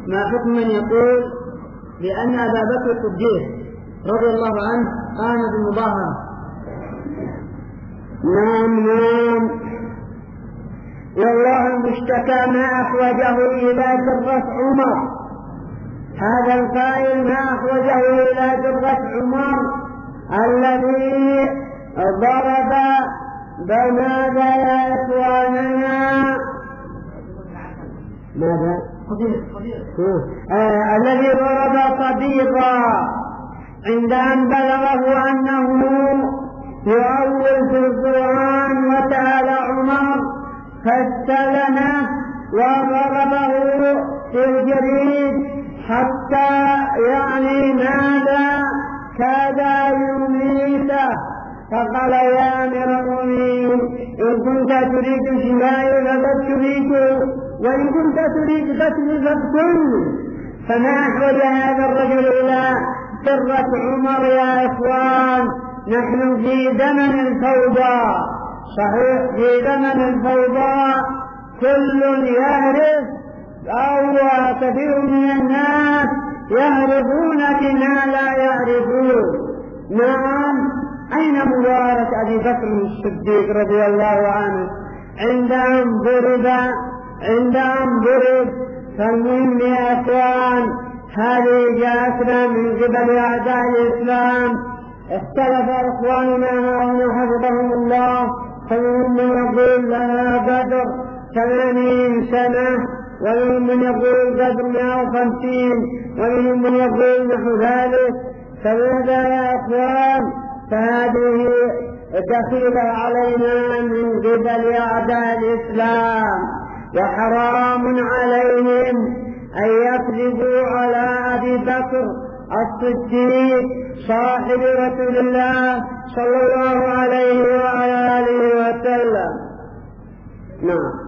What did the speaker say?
ما حكم من يقول بأن أبا بكر الصديق رضي الله عنه قام بالمظاهرة؟ نعم والله المشتكى ما أحوجه إلى جرة عمر. هذا القائل ما أحوجه إلى جرة عمر الذي ضرب بماذا يا إخواننا؟ ماذا؟ الذي ضرب صديقا عند أن بلغه أنه يؤول في القرآن وتعالى عمر فاستلمه وضربه في الجريد حتى يعني ماذا كاد يميته. فقال يا أمير المؤمنين إن كنت تريد شفائي فقد شفيت وإن كنت تريد قتلي فاقتلني. فما أحوج هذا الرجل إلى جرة عمر يا إخوان؟ نحن في زمن الفوضى، صحيح في زمن الفوضى كل يعرف أو كثير من الناس يعرفون بما لا يعرفون. نعم، أين مبارك أبي بكر الصديق رضي الله عنه عند أن ضرب؟ فالمهم يا أخوان هذه جاءتنا من قبل أعداء الإسلام. اختلف إخواننا هؤلاء حفظهم الله، فمنهم من يقول لها بدر 80 سنة، ومنهم من يقول بدر 150، ومنهم من يقول نحو ذلك. فماذا يا أخوان؟ فهذه دخيلة علينا من قبل أعداء الإسلام، وحرام عليهم أن يكذبوا على أبي بكر الصديق صاحب رسول الله صلى الله عليه وعلى آله وسلم. نعم.